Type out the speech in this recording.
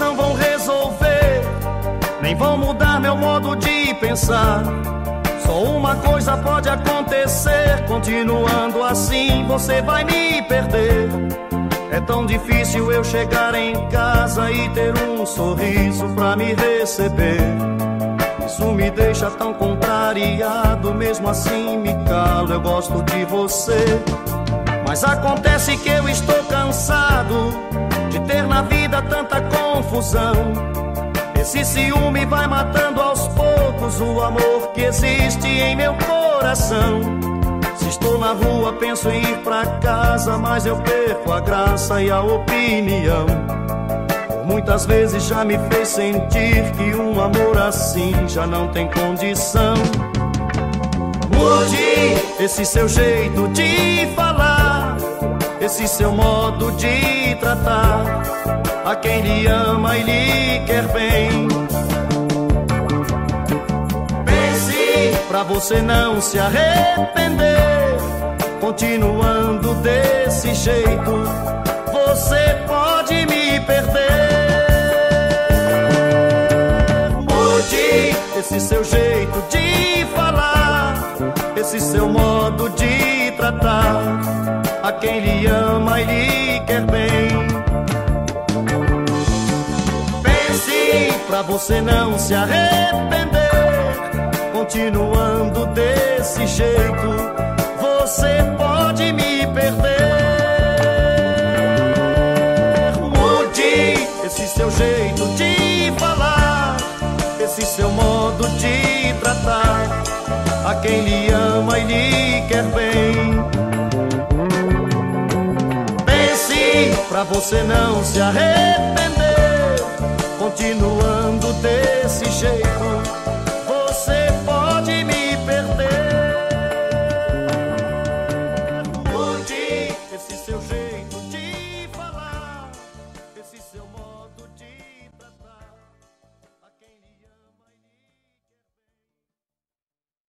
não vão resolver, nem vão mudar meu modo de pensar. Só uma coisa pode acontecer: continuando assim você vai me perder. É tão difícil eu chegar em casa e ter um sorriso pra me receber. Isso me deixa tão contrariado, mesmo assim me calo, eu gosto de você. Mas acontece que eu estou cansado de ter na vida tanta confusão. Esse ciúme vai matando aos poucos o amor que existe em meu coração. Se estou na rua penso em ir pra casa, mas eu perco a graça e a opinião. Por muitas vezes já me fez sentir que um amor assim já não tem condição. Mude esse seu jeito de falar, esse seu modo de tratar. A quem lhe ama e lhe quer bem, pense pra você não se arrepender. Continuando desse jeito, você pode me perder. Mude esse seu jeito de falar, esse seu modo de tratar. A quem lhe ama e lhe quer bem, pense pra você não se arrepender. Continuando desse jeito, você pode me perder. Mude esse seu jeito de falar, esse seu modo de tratar. A quem lhe ama e lhe quer bem, pense pra você não se arrepender. Continuando desse jeito,